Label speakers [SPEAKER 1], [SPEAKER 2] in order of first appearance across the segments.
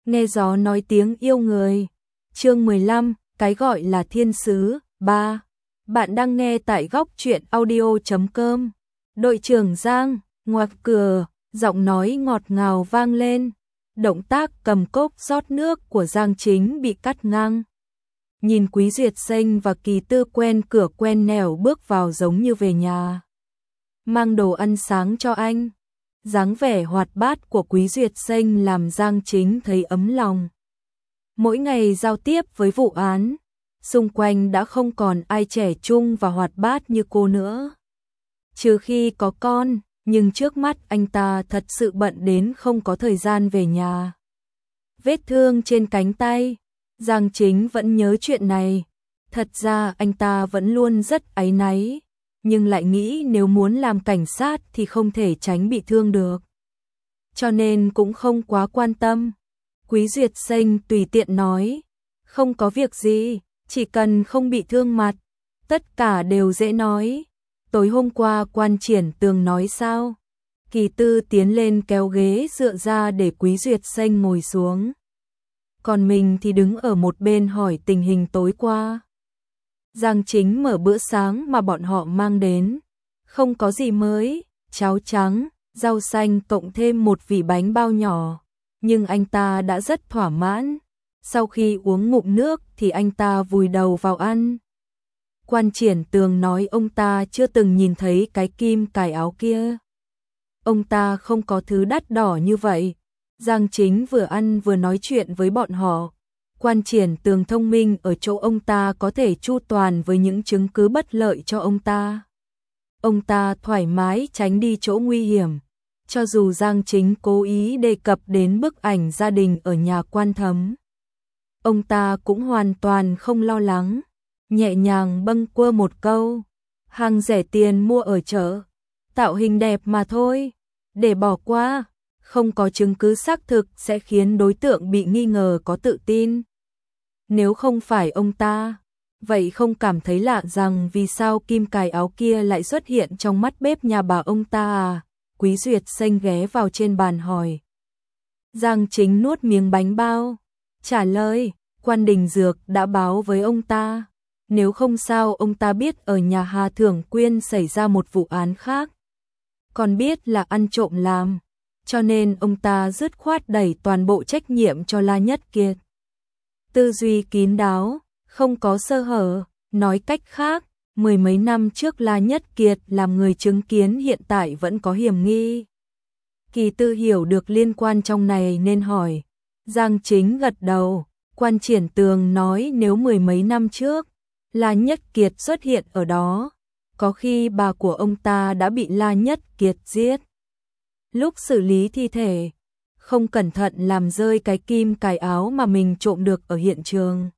[SPEAKER 1] Nghe gió nói tiếng yêu người. Chương 15, cái gọi là thiên sứ. 3. Bạn đang nghe tại góc truyện audio.com. Đội trưởng Giang, ngoạc cửa, giọng nói ngọt ngào vang lên. Động tác cầm cốc rót nước của Giang Chính bị cắt ngang. Nhìn Quý Duyệt Sinh và Kỳ Tư quen cửa quen nẻo bước vào giống như về nhà. Mang đồ ăn sáng cho anh. Dáng vẻ hoạt bát của Quý Duyệt Sinh làm Giang Chính thấy ấm lòng. Mỗi ngày giao tiếp với vụ án, xung quanh đã không còn ai trẻ trung và hoạt bát như cô nữa. Trừ khi có con, nhưng trước mắt anh ta thật sự bận đến không có thời gian về nhà. Vết thương trên cánh tay, Giang Chính vẫn nhớ chuyện này. Thật ra anh ta vẫn luôn rất áy náy, nhưng lại nghĩ nếu muốn làm cảnh sát thì không thể tránh bị thương được. Cho nên cũng không quá quan tâm. Quý Duyệt Sinh tùy tiện nói, không có việc gì, chỉ cần không bị thương mặt, tất cả đều dễ nói. Tối hôm qua Quan Triển Tường nói sao? Kỳ Tư tiến lên kéo ghế dựa ra để Quý Duyệt Sinh ngồi xuống. Còn mình thì đứng ở một bên hỏi tình hình tối qua. Giang Chính mở bữa sáng mà bọn họ mang đến. Không có gì mới, cháo trắng, rau xanh cộng thêm một vỉ bánh bao nhỏ. Nhưng anh ta đã rất thỏa mãn. Sau khi uống ngụm nước thì anh ta vùi đầu vào ăn. Quan Triển Tường nói ông ta chưa từng nhìn thấy cái kim cài áo kia. Ông ta không có thứ đắt đỏ như vậy. Giang Chính vừa ăn vừa nói chuyện với bọn họ. Quan Triển Tường thông minh ở chỗ ông ta có thể chu toàn với những chứng cứ bất lợi cho ông ta. Ông ta thoải mái tránh đi chỗ nguy hiểm. Cho dù Giang Chính cố ý đề cập đến bức ảnh gia đình ở nhà Quan Thấm, ông ta cũng hoàn toàn không lo lắng. Nhẹ nhàng bâng quơ một câu, hàng rẻ tiền mua ở chợ, tạo hình đẹp mà thôi, để bỏ qua, không có chứng cứ xác thực sẽ khiến đối tượng bị nghi ngờ có tự tin. Nếu không phải ông ta, vậy không cảm thấy lạ rằng vì sao kim cài áo kia lại xuất hiện trong mắt bếp nhà bà ông ta à? Quý Duyệt Sinh ghé vào trên bàn hỏi. Giang Chính nuốt miếng bánh bao, trả lời, Quan Đình Dược đã báo với ông ta. Nếu không sao ông ta biết ở nhà Hà Thưởng Quyên xảy ra một vụ án khác. Còn biết là ăn trộm làm, cho nên ông ta dứt khoát đẩy toàn bộ trách nhiệm cho La Nhất Kiệt. Tư duy kín đáo, không có sơ hở, nói cách khác, mười mấy năm trước La Nhất Kiệt làm người chứng kiến hiện tại vẫn có hiểm nghi. Kỳ Tư hiểu được liên quan trong này nên hỏi. Giang Chính gật đầu. Quan Triển Tường nói nếu mười mấy năm trước La Nhất Kiệt xuất hiện ở đó, có khi bà của ông ta đã bị La Nhất Kiệt giết. Lúc xử lý thi thể, không cẩn thận làm rơi cái kim cài áo mà mình trộm được ở hiện trường.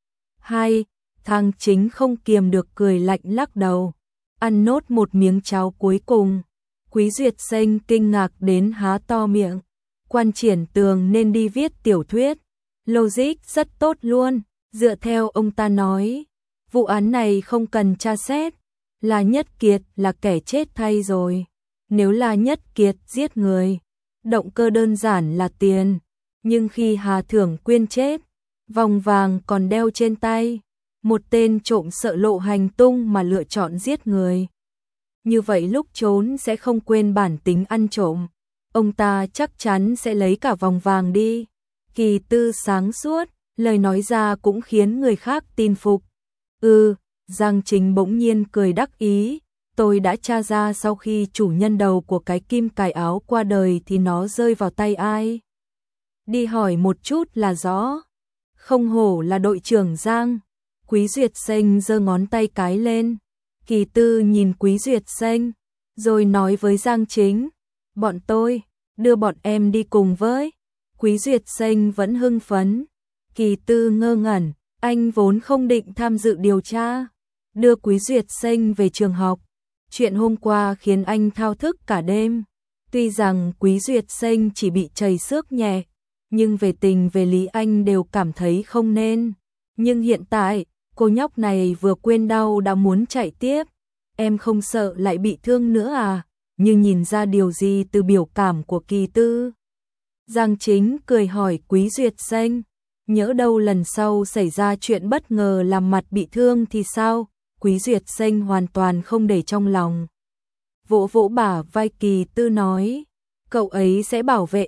[SPEAKER 1] Thang Chính không kiềm được cười lạnh lắc đầu, ăn nốt một miếng cháo cuối cùng. Quý Duyệt Sinh kinh ngạc đến há to miệng. Quan Triển Tường nên đi viết tiểu thuyết. Logic rất tốt luôn, dựa theo ông ta nói. Vụ án này không cần tra xét. La Nhất Kiệt là kẻ chết thay rồi. Nếu La Nhất Kiệt giết người, động cơ đơn giản là tiền. Nhưng khi Hà Thưởng Quyên chết, vòng vàng còn đeo trên tay. Một tên trộm sợ lộ hành tung mà lựa chọn giết người. Như vậy lúc trốn sẽ không quên bản tính ăn trộm. Ông ta chắc chắn sẽ lấy cả vòng vàng đi. Kỳ Tư sáng suốt, lời nói ra cũng khiến người khác tin phục. Giang Chính bỗng nhiên cười đắc ý. Tôi đã tra ra sau khi chủ nhân đầu của cái kim cài áo qua đời thì nó rơi vào tay ai. Đi hỏi một chút là rõ. Không hổ là đội trưởng Giang. Quý Duyệt Sinh giơ ngón tay cái lên. Kỳ Tư nhìn Quý Duyệt Sinh, rồi nói với Giang Chính. Bọn tôi, đưa bọn em đi cùng với. Quý Duyệt Sinh vẫn hưng phấn. Kỳ Tư ngơ ngẩn, anh vốn không định tham dự điều tra. Đưa Quý Duyệt Sinh về trường học. Chuyện hôm qua khiến anh thao thức cả đêm. Tuy rằng Quý Duyệt Sinh chỉ bị trầy xước nhẹ, nhưng về tình về lý anh đều cảm thấy không nên. Nhưng hiện tại, cô nhóc này vừa quên đau đã muốn chạy tiếp. Em không sợ lại bị thương nữa à? Nhưng nhìn ra điều gì từ biểu cảm của Kỳ Tư. Giang Chính cười hỏi Quý Duyệt Xanh, nhỡ đâu lần sau xảy ra chuyện bất ngờ làm mặt bị thương thì sao? Quý Duyệt Xanh hoàn toàn không để trong lòng. Vỗ vỗ bả vai Kỳ Tư nói, cậu ấy sẽ bảo vệ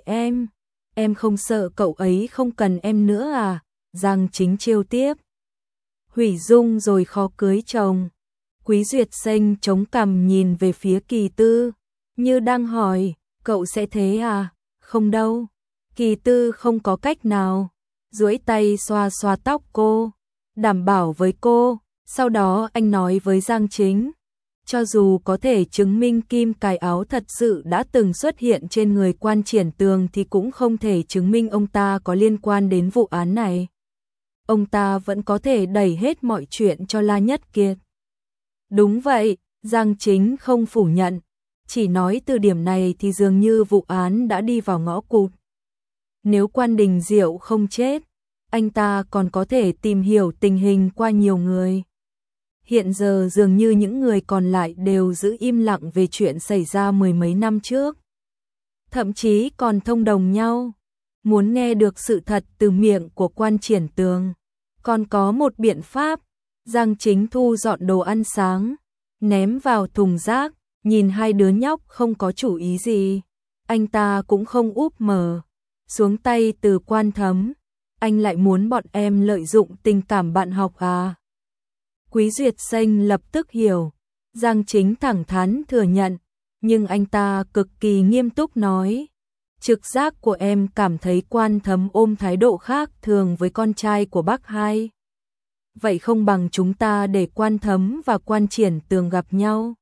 [SPEAKER 1] em không sợ cậu ấy không cần em nữa à? Giang Chính trêu tiếp. Hủy dung rồi khó cưới chồng. Quý Duyệt Xanh chống cằm nhìn về phía Kỳ Tư, như đang hỏi, cậu sẽ thế à? Không đâu. Kỳ Tư không có cách nào, duỗi tay xoa xoa tóc cô, đảm bảo với cô. Sau đó anh nói với Giang Chính, cho dù có thể chứng minh kim cài áo thật sự đã từng xuất hiện trên người Quan Triển Tường thì cũng không thể chứng minh ông ta có liên quan đến vụ án này. Ông ta vẫn có thể đẩy hết mọi chuyện cho La Nhất Kiệt. Đúng vậy, Giang Chính không phủ nhận, chỉ nói từ điểm này thì dường như vụ án đã đi vào ngõ cụt. Nếu Quan Đình Diệu không chết, anh ta còn có thể tìm hiểu tình hình qua nhiều người. Hiện giờ dường như những người còn lại đều giữ im lặng về chuyện xảy ra mười mấy năm trước. Thậm chí còn thông đồng nhau, muốn nghe được sự thật từ miệng của Quan Triển Tường. Còn có một biện pháp, Giang Chính thu dọn đồ ăn sáng, ném vào thùng rác, nhìn hai đứa nhóc không có chủ ý gì. Anh ta cũng không úp mở, xuống tay từ Quan Thấm. Anh lại muốn bọn em lợi dụng tình cảm bạn học à? Quý Duyệt Xanh lập tức hiểu, Giang Chính thẳng thắn thừa nhận, nhưng anh ta cực kỳ nghiêm túc nói, trực giác của em cảm thấy Quan Thấm ôm thái độ khác thường với con trai của bác hai. Vậy không bằng chúng ta để Quan Thấm và Quan Triển Tường gặp nhau.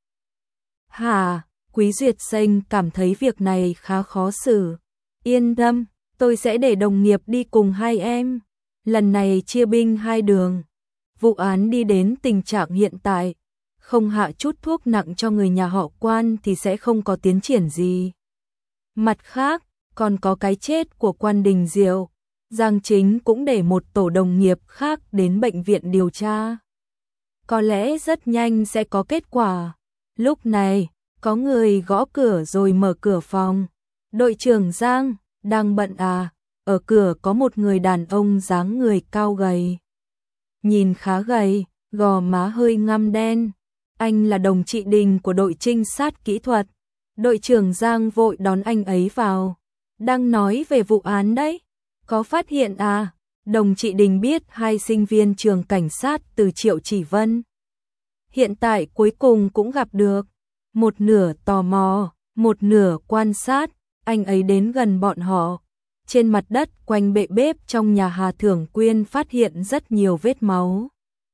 [SPEAKER 1] Hả? Quý Duyệt Xanh cảm thấy việc này khá khó xử. Yên tâm, tôi sẽ để đồng nghiệp đi cùng hai em. Lần này chia binh hai đường. Vụ án đi đến tình trạng hiện tại, không hạ chút thuốc nặng cho người nhà họ Quan thì sẽ không có tiến triển gì. Mặt khác, còn có cái chết của Quan Đình Diệu, Giang Chính cũng để một tổ đồng nghiệp khác đến bệnh viện điều tra. Có lẽ rất nhanh sẽ có kết quả. Lúc này, có người gõ cửa rồi mở cửa phòng. Đội trưởng Giang, đang bận à? Ở cửa có một người đàn ông dáng người cao gầy. Nhìn khá gầy, gò má hơi ngăm đen. Anh là Đồng Trị Đình của đội trinh sát kỹ thuật. Đội trưởng Giang vội đón anh ấy vào. Đang nói về vụ án đấy. Có phát hiện à? Đồng Trị Đình biết hai sinh viên trường cảnh sát từ Triệu Chỉ Vân. Hiện tại cuối cùng cũng gặp được. Một nửa tò mò, một nửa quan sát, anh ấy đến gần bọn họ. Trên mặt đất quanh bệ bếp trong nhà Hà Thưởng Quyên phát hiện rất nhiều vết máu.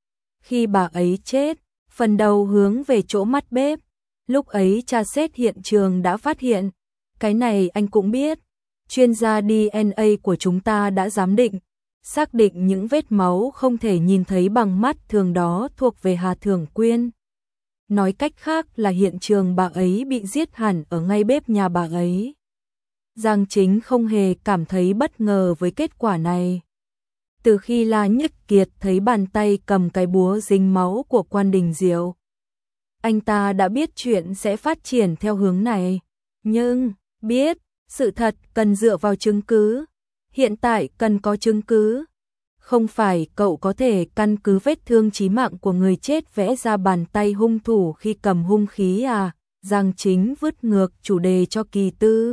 [SPEAKER 1] Khi bà ấy chết, phần đầu hướng về chỗ mắt bếp. Lúc ấy tra xét hiện trường đã phát hiện. Cái này anh cũng biết. Chuyên gia DNA của chúng ta đã giám định, xác định những vết máu không thể nhìn thấy bằng mắt thường đó thuộc về Hà Thưởng Quyên. Nói cách khác là hiện trường bà ấy bị giết hẳn ở ngay bếp nhà bà ấy. Giang Chính không hề cảm thấy bất ngờ với kết quả này. Từ khi La Nhất Kiệt thấy bàn tay cầm cái búa dính máu của Quan Đình Diệu, anh ta đã biết chuyện sẽ phát triển theo hướng này. Nhưng, biết, sự thật cần dựa vào chứng cứ. Hiện tại cần có chứng cứ. Không phải cậu có thể căn cứ vết thương chí mạng của người chết vẽ ra bàn tay hung thủ khi cầm hung khí à? Giang Chính vứt ngược chủ đề cho Kỳ Tư.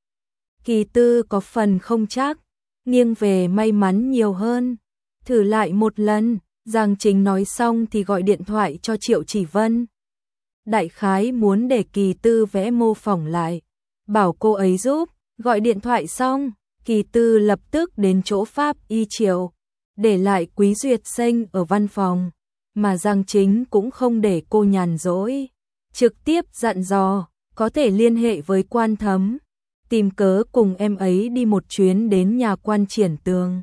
[SPEAKER 1] Kỳ Tư có phần không chắc, nghiêng về may mắn nhiều hơn. Thử lại một lần, Giang Chính nói xong thì gọi điện thoại cho Triệu Chỉ Vân. Đại khái muốn để Kỳ Tư vẽ mô phỏng lại, bảo cô ấy giúp. Gọi điện thoại xong, Kỳ Tư lập tức đến chỗ Pháp Y Triệu, để lại Quý Duyệt Xanh ở văn phòng, mà Giang Chính cũng không để cô nhàn rỗi, trực tiếp dặn dò, có thể liên hệ với Quan Thấm, tìm cớ cùng em ấy đi một chuyến đến nhà Quan Triển Tường.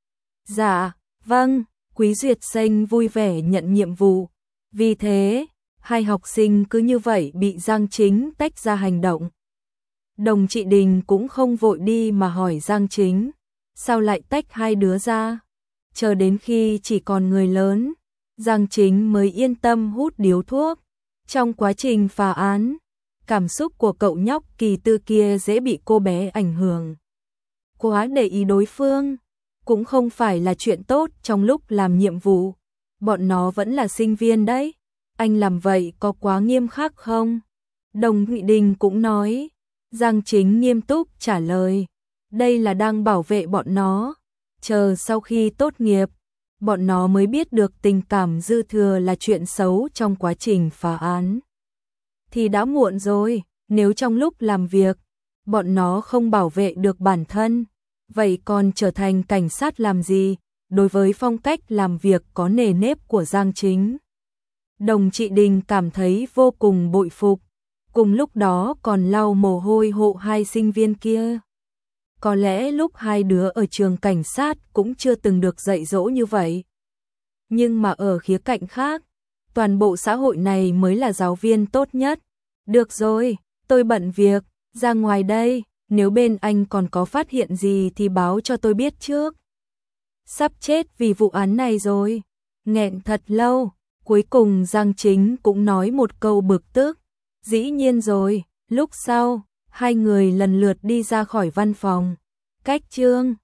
[SPEAKER 1] Dạ, vâng, Quý Duyệt Xanh vui vẻ nhận nhiệm vụ. Vì thế, hai học sinh cứ như vậy bị Giang Chính tách ra hành động. Đồng Trị Đình cũng không vội đi mà hỏi Giang Chính, sao lại tách hai đứa ra? Chờ đến khi chỉ còn người lớn, Giang Chính mới yên tâm hút điếu thuốc. Trong quá trình phá án, cảm xúc của cậu nhóc Kỳ Tư kia dễ bị cô bé ảnh hưởng. quá để ý đối phương, cũng không phải là chuyện tốt trong lúc làm nhiệm vụ. Bọn nó vẫn là sinh viên đấy, anh làm vậy có quá nghiêm khắc không? Đồng Nghị Đình cũng nói. Giang Chính nghiêm túc trả lời, đây là đang bảo vệ bọn nó, chờ sau khi tốt nghiệp, bọn nó mới biết được tình cảm dư thừa là chuyện xấu trong quá trình phá án. Thì đã muộn rồi, nếu trong lúc làm việc, bọn nó không bảo vệ được bản thân, vậy còn trở thành cảnh sát làm gì? Đối với phong cách làm việc có nề nếp của Giang Chính, Đồng Trị Đình cảm thấy vô cùng bội phục, cùng lúc đó còn lau mồ hôi hộ hai sinh viên kia. Có lẽ lúc hai đứa ở trường cảnh sát cũng chưa từng được dạy dỗ như vậy. Nhưng mà ở khía cạnh khác, toàn bộ xã hội này mới là giáo viên tốt nhất. Được rồi, tôi bận việc, ra ngoài đây, nếu bên anh còn có phát hiện gì thì báo cho tôi biết trước. Sắp chết vì vụ án này rồi, nghẹn thật lâu, cuối cùng Giang Chính cũng nói một câu bực tức. Dĩ nhiên rồi, lúc sau, hai người lần lượt đi ra khỏi văn phòng. Cách Trương